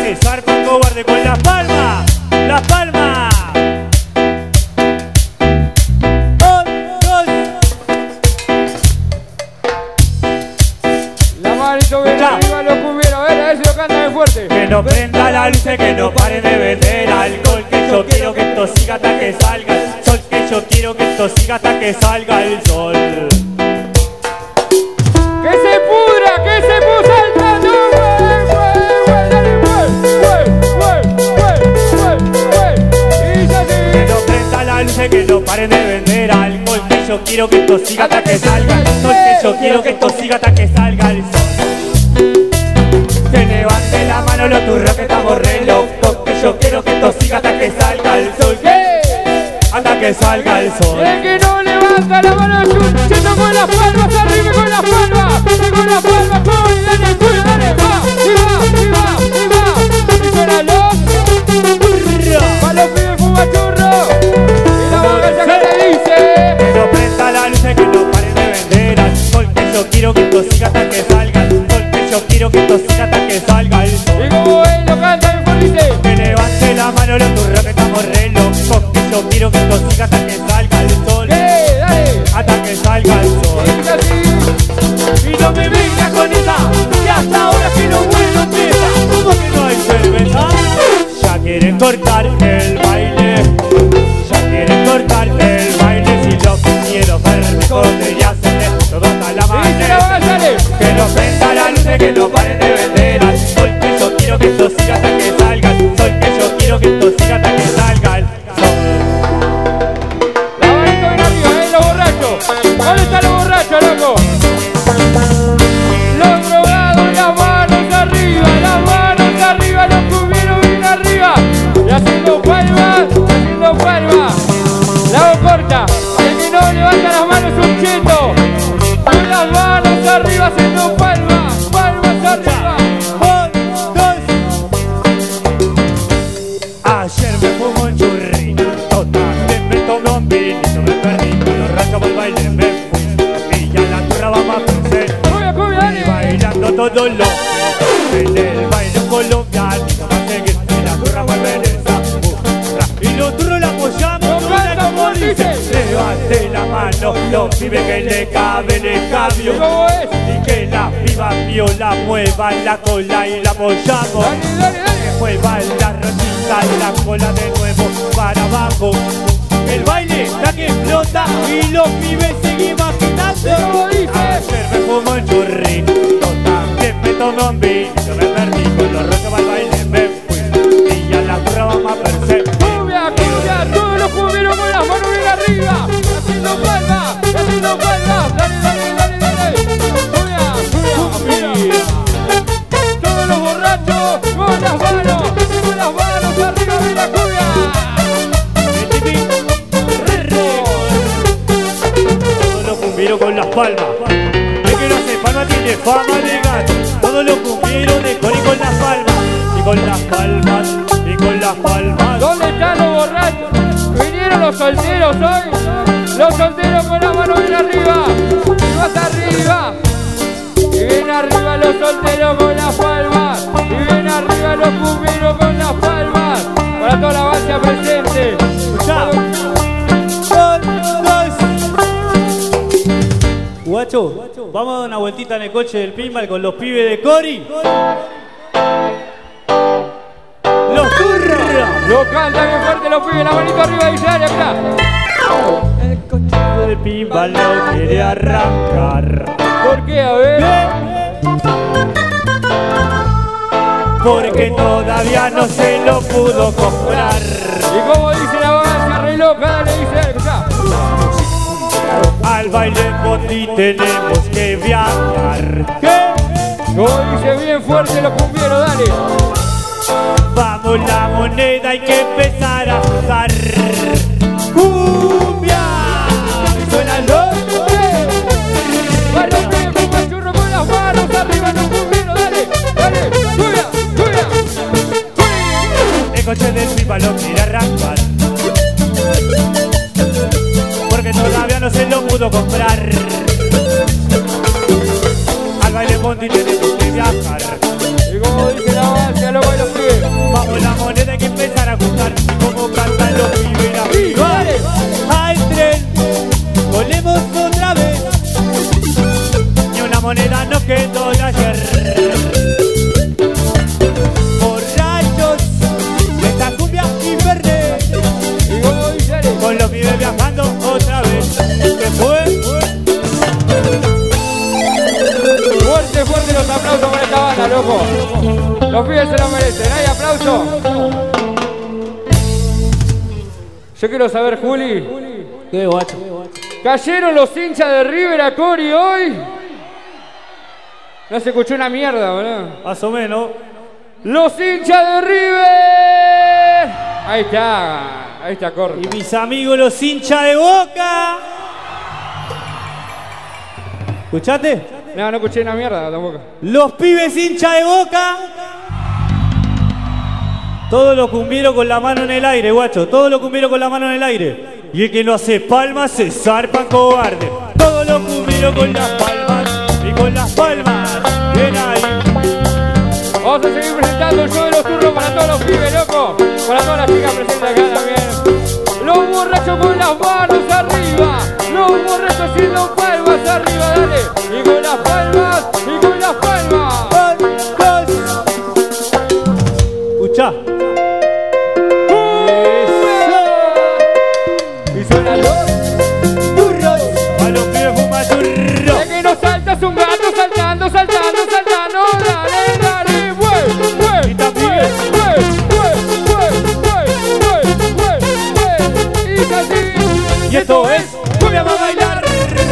que zarpa cobarde con las palmas. Las palmas. La manito bien arriba, los cumbieros, a ver si lo cantan bien fuerte. Que no prenda la luz, que no pare de vender alcohol. Que yo quiero que esto siga hasta que salga el sol. Que yo quiero que esto siga hasta que salga el sol. ¡Que se pudra! ¡Que se puso el plato! Que no prenda la luz, que no paren de vender alcohol. Que yo quiero que esto siga hasta que salga el sol. Que yo quiero que esto siga hasta que salga el sol. Que levante la mano los turros que estamos re locos. Que yo quiero que esto siga hasta que salga el sol. Hasta que salga el sol. El que no levanta la mano, chuchito con las palmas, arriba con las palmas, con las palmas, dale, va, y va, y va, y va. Y suena los, pa' los pibes fumachurros, y la bagaza que te dice. Que no prenda la luz, que no paren de vender alcohol. Que yo quiero que esto siga hasta que salga el sol. Que yo quiero que esto siga hasta que salga el sol. Y como él lo canta, mejor dice. Que levante la mano los turros que estamos re locos. Que yo quiero que esto siga hasta que salga el sol. Dale. Hasta que salga el sol. Y no me vengas con esa, que hasta ahora que lo bueno empieza. ¿Cómo que no hay cerveza? Ya quieren cortar el baile. Ya quieren cortar el baile. Si lo quiero ver, me corte y hacerle todo hasta la mañana. Que no prenda la luz, que no paren de vender al sol. Que yo quiero que esto siga hasta que salga el sol. Que yo quiero que esto siga hasta que salga el sol. La manito en arriba, los borrachos. ¿Dónde están los borrachos, loco? Los drogados, las manos arriba, los cumbieros bien arriba. Y haciendo palmas, la hago corta. El que no levanta las manos es un cheto. Con las manos arriba haciendo palmas arriba. Ayer me fumo un churrito, también me tomé un vinito, me perdí con los rayos por el baile, me fui, y ya la turra vamos a crecer. Cumbia, dale. Bailando todos los en el baile colombiano, va a seguir, y la turra vuelve en esa burra, y los turros la apoyamos, toda como dice, levante la mano, los pibes que le cabe el cambio, ¿Cómo es? y que la piba viola mueva la cola y la apoyamos. Dale. Mueva la rosita y la cola de nuevo para abajo. El baile está que explota y los pibes seguimos agitando. ¿Cómo dice? Ayer me fumo un churrito, también me tomé un vinito, me perdí con los rojos al baile, me fui y ya la turra vamos a perseguir. Cumbia, todos los cumbieros con las manos bien arriba. Haciendo palmas, dale. Cumbia. Todos los borrachos con las manos arriba de la cumbia. Todos los cumbieros con las palmas. El que no hace palmas tiene fama de gato. Todos los cumbieros de cori con las palmas. Y con las palmas, y con las palmas. ¿Dónde están los borrachos? ¿Vinieron los solteros hoy? Los solteros con las manos bien arriba. Y más arriba. Y bien arriba los solteros con las palmas. Y bien arriba los cumbieros con las palmas. Para toda la banda presente. Escuchá. Guacho, vamos a dar una vueltita en el coche del pinball con los pibes de Cori. Los turros. Lo cantan bien fuerte los pibes, la manito arriba dice, dale, mirá. El coche del pinball no quiere arrancar. ¿Por qué? A ver. Porque todavía no se lo pudo comprar. Y como dice la banda, re loca, dale, dice, dale, escuchá. Al baile Bondi tenemos que viajar. ¿Qué? Como dice bien fuerte los cumbieros, dale. Vamos la moneda, hay que empezar a jugar. ¡Cumbia! ¡Suenan los! ¡Va los pibes con el churro con las manos arriba los cumbieros, dale! ¡Cumbia! El coche del pipa lo quiere arrancar. Porque todavía no se lo pudo comprar. Al baile Bondi tenemos que viajar. Y como dice la base, a los bailos pibes. Los pibes se lo merecen. ¿Hay aplauso? Yo quiero saber, Juli. ¿Qué, guacho? ¿Cayeron los hinchas de River a Cori hoy? No se escuchó una mierda, boludo. Más o menos. ¡Los hinchas de River! Ahí está, corta. Y mis amigos los hinchas de Boca. ¿Escuchaste? No escuché una mierda tampoco. Los pibes hinchas de Boca. Todos los cumbieros con la mano en el aire, guacho. Todos los cumbieros con la mano en el aire. Y el que no hace palmas se zarpa cobarde. Todos los cumbieros con las palmas. Y con las palmas. Ven ahí. Vamos a seguir presentando el show de los turros para todos los pibes, loco. Para todas las chicas presentes acá también. Los borrachos con las manos arriba. Los borrachos haciendo palmas arriba, dale. Y con las palmas, y con las palmas. Escuchá. Y suenan los Turros. A los pibes fuma turro. de que no saltas un gato saltando, saltando, saltando. Dale, dale, güey. Y también. Y esto es cumbia para bailar.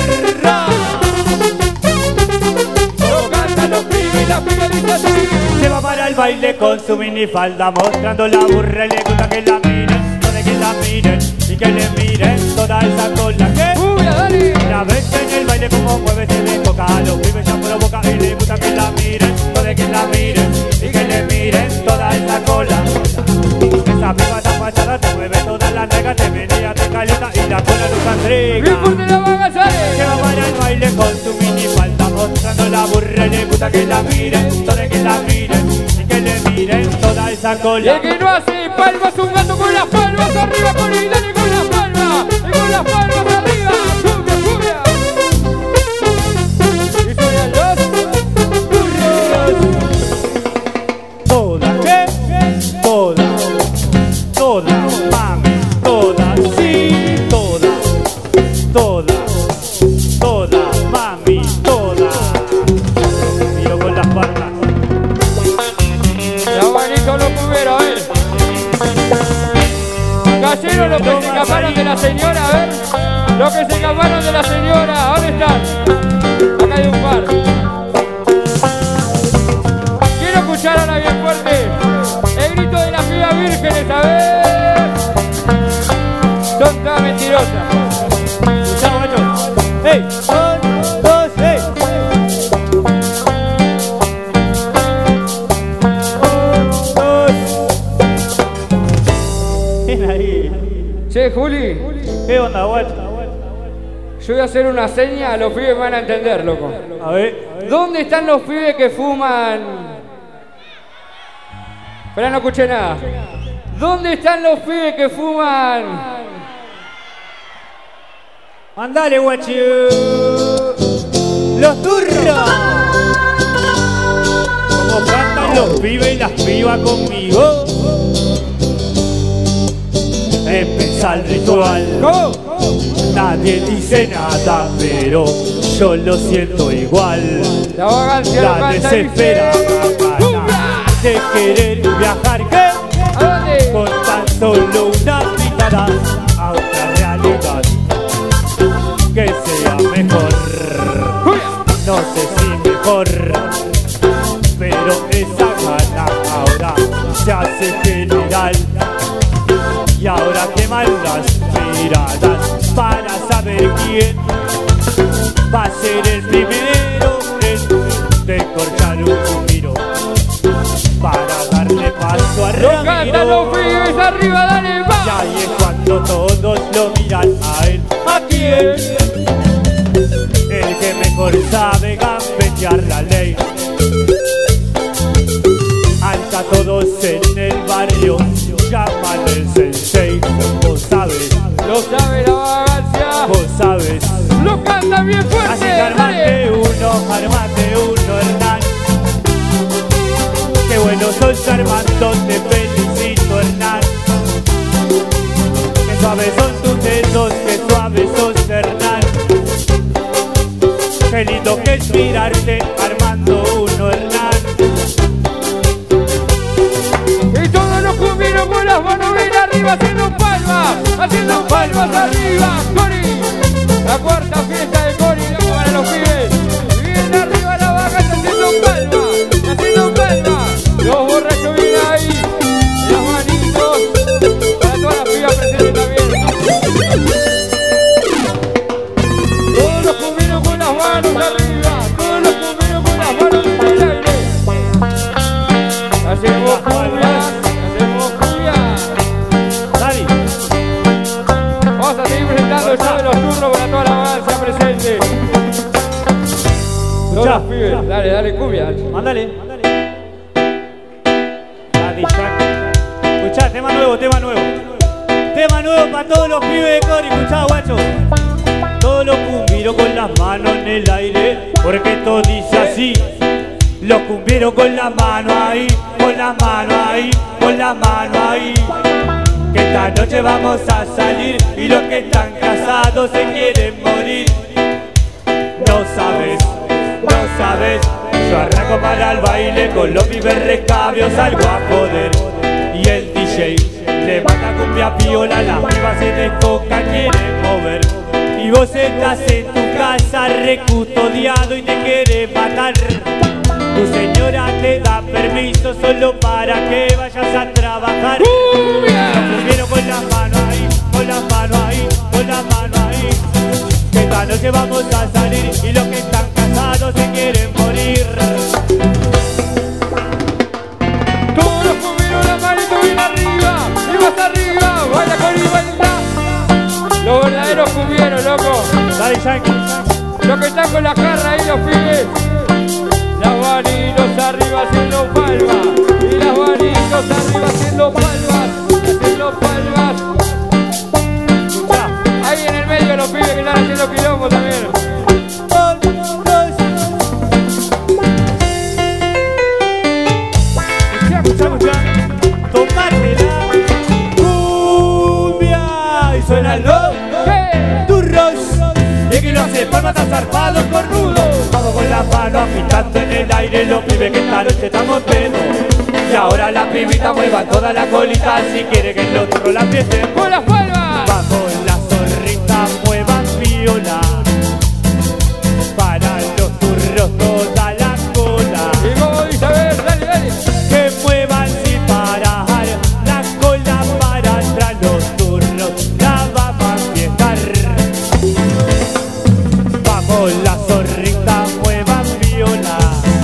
Lo cantan los pibes y las pibes dicen así. Se va para el baile con su minifalda mostrando la burra y le gusta que la miren, no de que la miren y que le miren toda esa cola que Dale. la ves en el baile como mueve se le coca a los pibes ya provoca y le gusta que la miren, no de que la miren y que le miren toda esa cola. Esa piba tan fachada te mueve toda la nega, te menea, te calienta y la cola nunca entrega. Bien fuerte la van a salir. Se va para el baile con su minifalda mostrando la burra y le gusta que la miren, no de que la miren y que le miren toda esa Y cola. el que no hace palmas, un gato con las palmas arriba, con y dale con las palmas, y con las palmas arriba, cumbia, cumbia. Y suenan los turros. Toda, ¿qué? Toda, toda, mami, toda, sí, toda, toda, toda, mami, toda. Miro con las palmas. La manito los cuberos, a ver. Cayeron los que se escaparon de la señora, a ver. Los que se escaparon de la señora, ¿dónde están? Acá hay un par. Quiero escuchar ahora bien fuerte el grito de las pibas vírgenes, a ver. Son todas mentirosas. Escuchá, guacho. ¡Ey! ¡Un, dos, ey! Un, dos. Ven ahí. Che, Juli, ¿Qué onda, guacho? yo voy a hacer una seña, los pibes van a entender, loco. A ver. ¿Dónde están los pibes que fuman? Pero no escuché nada. ¿Dónde están los pibes que fuman? Andale, guacho. Los turros. Como cantan los pibes y las pibas conmigo. Empieza el ritual. Nadie dice nada, pero yo lo siento igual. La vagancia La desespera gana de querer viajar, ¿qué? ¿A dónde? Con tan solo una mirada a otra realidad que sea mejor. No sé si mejor, pero esa gana ahora se hace general. Y ahora queman las miradas para saber quién va a ser el primero en descorchar un tiro para darle paso a ¡Lo cantan los Ramiro. pibes arriba, dale, Y va! ahí es cuando todos lo miran a él. ¿A quién? El que mejor sabe gambetear la ley. Alza todos en el barrio, llaman el sensei. Vos sabes, Lo sabe la vagancia. vos sabes. Lo cantan bien Así fuerte, que dale. armate uno, Hernán. Qué bueno sos Armando, te felicito, Hernán. Qué suaves son tus dedos, qué suaves sos, Hernán. Qué lindo que es mirarte, Armando uno, Hernán. arriba, haciendo palmas arriba, Cori. La cuarta fiesta de Cori, loco, para los pibes. Viene arriba la vaca, está haciendo palmas. Los borrachos vienen ahí, las manitos, para todas las pibas presentes también. Todos los cumbieros con las manos arriba, todos los cumbieros con las manos en el aire. Hacemos cumbia. Dale. Vamos a seguir presentando el show de los turros para toda la avanza presente. Todos los pibes, dale cumbia. Mándale. Daddy Yankee. Escuchá, tema nuevo. Tema nuevo para todos los pibes de Cori. Escuchá, guacho. Todos los cumbieros con las manos en el aire, porque esto dice así. Los cumbieros con la mano ahí, con la mano ahí, con la mano ahí. Que esta noche vamos a salir y los que están casados se quieren morir. No sabes, yo arranco para el baile con los pibes recabios, salgo a joder. Y el DJ le manda cumbia piola, las pibas se descocan, quieren mover. Y vos estás en tu casa recustodiado y te quiere matar. Tu señora te da permiso solo para que vayas a trabajar. Los cumbieros con las manos ahí, con las manos ahí, con las manos ahí. Que esta noche vamos a salir y los que están casados se quieren morir. Todos los cumbieros la manito bien arriba, y más arriba, baila con y baila. Los verdaderos cumbieros, loco. Dale, Yankee. Los que están con la jarra ahí, los pibes. Las manitos arriba haciendo palmas. Y las manitos arriba haciendo palmas. Ahí en el medio los pibes que están haciendo quilombo también. Escuchá. Tomártela. Cumbia. Y suena los turros. Y que los palmas están zarpados cornudos. Vamos con la mano agitando en el aire los pibes que esta noche estamos pedos. Y ahora las pibitas muevan toda la colita si quiere que los turros la empiecen. ¡Con las palmas! Vamos las zorritas muevan viola. Para los turros toda la cola. Y como dice, a ver, dale. Que muevan sin parar la cola para atrás los turros. La vamos a empiezar. Vamos las zorritas muevan viola.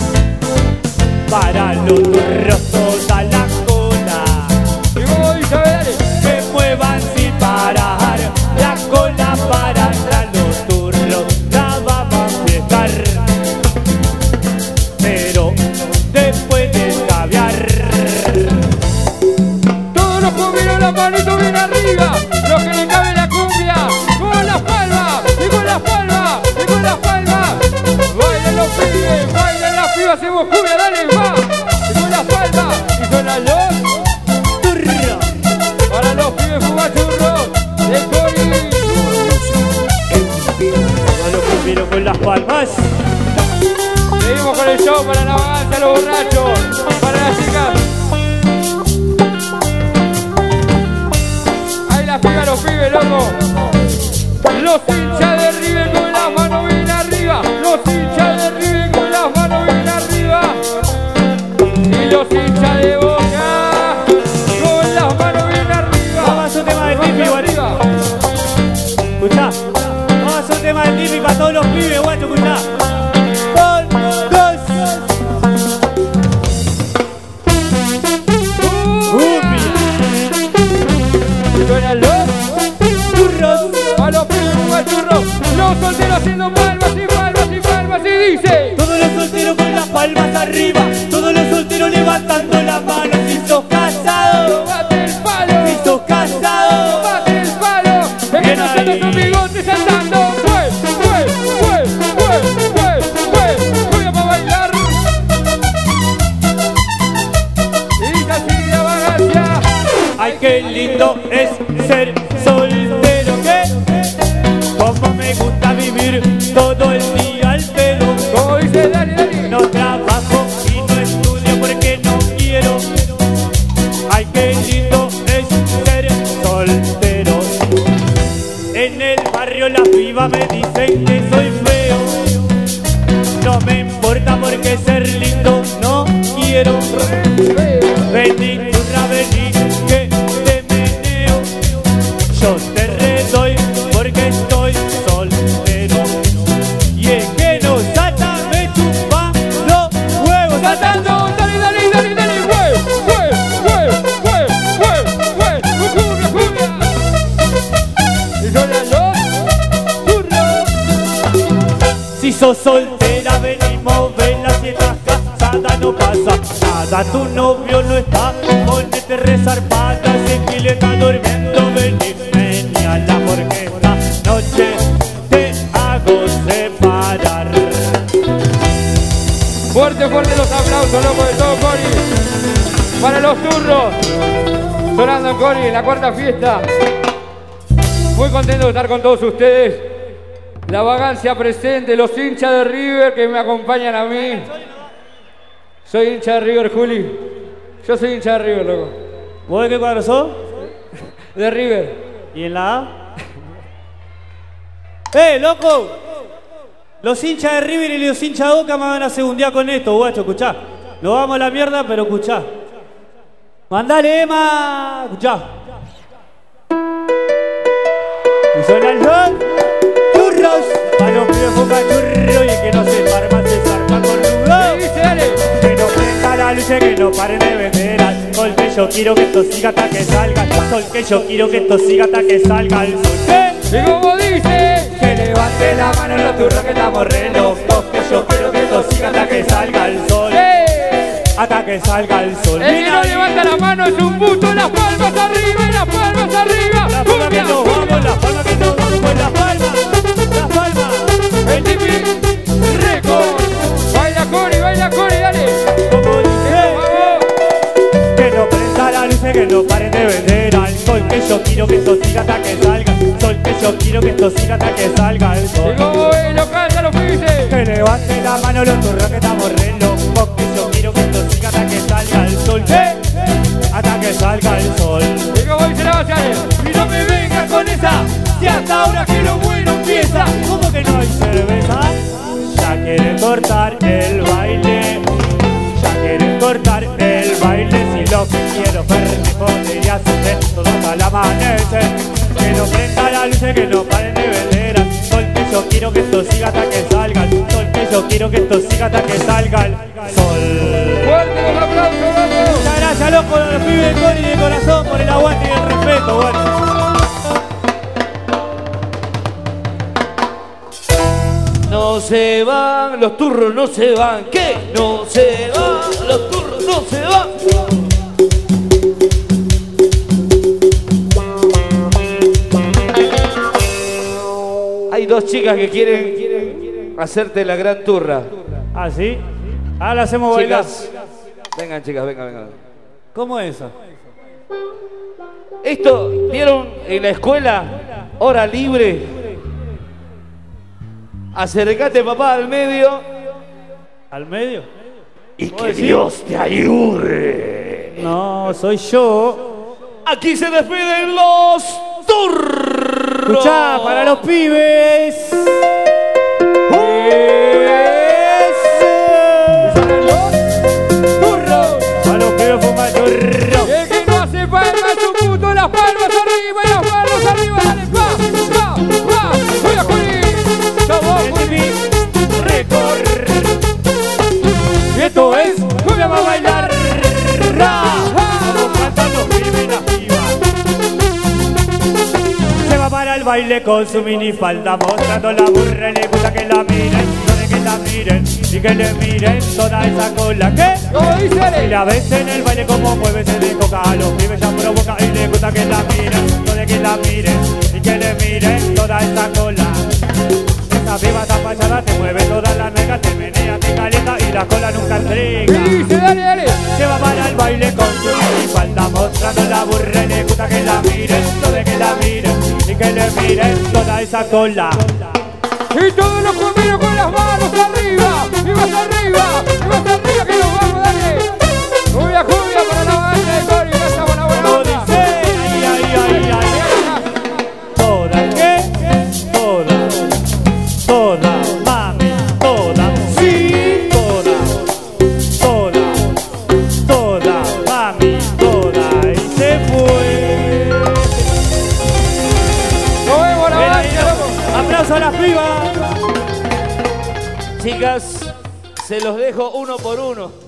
Para los turros toda la cola. Y como dice, a ver, dale. Que muevan sin parar la cola para atrás los turros. La vamos a empezar. Pero después de caviar. Todos los cumbieros la manito bien arriba. Los que le cabe la cumbia. Con las palmas. Y con las palmas. Y con las palmas. Bailen los pibes. Bailen las pibas. Hacemos cumbia. Dale, va. Y con las palmas. Y suenan los Turro. para los pibes fumachurros de Cori. A los cumbieros con las palmas. Seguimos con el show para la avanza, los borrachos. Para las chicas. Ahí las pibas, los pibes, loco. Los hinchas de River con las manos bien arriba. Los hinchas de River con las manos bien arriba. Y los hinchas de Boca con las manos bien arriba. Vamos a hacer un tema del Tipi, guacho. Escuchá. Vamos a hacer un tema del Tipi para todos los pibes, guacho, escuchá. Un, dos. Cumbia. Suenan los Turros. a los pibes fumachurros. Los solteros haciendo palmas y palmas y palmas y dice. Todos los solteros con las palmas arriba. Todos los solteros levantando las manos. Si sos casado, Bate el palo. si sos casado. Bate el palo. Es que no salta con bigote saltando. Voy a bailar. Y dice así la vagancia. Ay, qué lindo es ser soltero, ¿qué? Como me gusta vivir todo el día al pedo. Como dice Dani. No trabajo y no estudio porque no quiero. Ay, qué lindo es ser arriba me dicen que soy feo. No me importa porque ser lindo no quiero. Vení, turra, vení, que te meneo. Yo te redoy porque estoy soltero. Y es que no salta, me chupa los huevos. Saltando, dale, dale, dale, dale, huevo, huevo, huevo, huevo, huevo, huevo, cumbia, cumbia. Y son las dos turros. Si sos soltera, venimos, vela, si estás casada no pasa nada. Tu novio no está, ponete resarpada. Si Gil está durmiendo, vení, meñala, porque esta noche te hago separar. Fuerte, fuerte los aplausos, loco, de todo Cori. Para los turros. Sonando en Cori, en la cuarta fiesta. Muy contento de estar con todos ustedes. La vagancia presente, los hinchas de River que me acompañan a mí. Soy hincha de River, Juli. Yo soy hincha de River, loco. ¿Vos de qué cuadro sos? De River. ¿Y en la A? Loco! Los hinchas de River y los hinchas de Boca me van a hacer un día con esto, guacho, escuchá. Nos vamos a la mierda, pero escuchá. Mandale, Emma, escuchá. Y suenan los churros. Pa' los pibes Boca churro y el que no se farma se zarpa con rudo. Dice, dale. Que no prenda la luz y que no paren de vender alcohol. Que yo quiero que esto siga hasta que salga el sol. Que yo quiero que esto siga hasta que salga el sol. Y como dice, Que levante la mano los turros que estamos re locos. Que yo quiero que esto siga hasta que salga el sol. Hasta que salga el sol. el que no levanta la mano es un puto. Las palmas arriba, las palmas arriba. La palma que nos vamos, la palma que nos vamos, la palma, la palma. El tipi récord. Baila Cori, dale. Como dice, que no prenda la luz y que no paren de vender alcohol. Que yo quiero que esto siga hasta que salga el sol. Que yo quiero que esto siga hasta que salga el sol. Y como lo canta los pises. Que levante la mano los turros que estamos re locos. Que yo quiero que esto siga hasta que salga el sol. Hasta que salga el sol. Y como dice la Baciane. Y no me vengas con esa, si hasta ahora que lo bueno empieza. ¿Cómo que no hay cerveza? Ya quieren cortar el baile. Ya quieren cortar el baile. Si lo que quiero ver me podría hacer todo hasta el amanecer. Que no prenda la luz y que no paren de vender al sol. Que yo quiero que esto siga hasta que salga el sol. Que yo quiero que esto siga hasta que salga el sol. Fuerte los aplausos, vamos. Muchas gracias, loco, a los pibes de Cori de corazón por el aguante y el respeto, bueno. No se van, los turros no se van. ¿Qué? No se van, los turros no se van. Hay dos chicas que quieren hacerte la gran turra. ¿Ah, sí? Ah, la hacemos bailar. Chicas, vengan chicas, vengan. ¿Cómo es eso? Esto, ¿vieron en la escuela? Hora libre. Acercate, papá, al medio. ¿Al medio? Y que Dios te ayude. No, soy yo. Aquí se despiden los turros. Escuchá, para los pibes. Turros. Para los pibes fuma churro. Y el que no hace palmas es un puto. Las palmas arriba y las palmas arriba. Dale, va. Voy a Cori. El tipi récord. Y esto es cumbia para bailar. Como cantan los pibes y las pibas. Se va para el baile con su minifalda, mostrando la burra y le gusta que la miren, no de que la miren y que le miren toda esa cola. ¿Qué? Como dice, Y la ves en el baile como mueve, se le coca a los pibes ya provoca y le gusta que la miren, no de que la miren y que le miren toda esa cola. Esa piba tan fachada te mueve todas las nalgas, te menea, te calienta y la cola nunca entrega. y dice, dale. Se va para el baile con su minifalda, mostrando la burra y le gusta que la miren, no de que la miren y que le miren toda esa cola. Y todos los cumbieros con las manos arriba. Y más arriba, que nos vamos, dale. Cumbia para la banda de Cori. Esa buena Como onda. dice, ay. Toda, ¿qué? Toda. ¡Viva! Chicas, se los dejo uno por uno.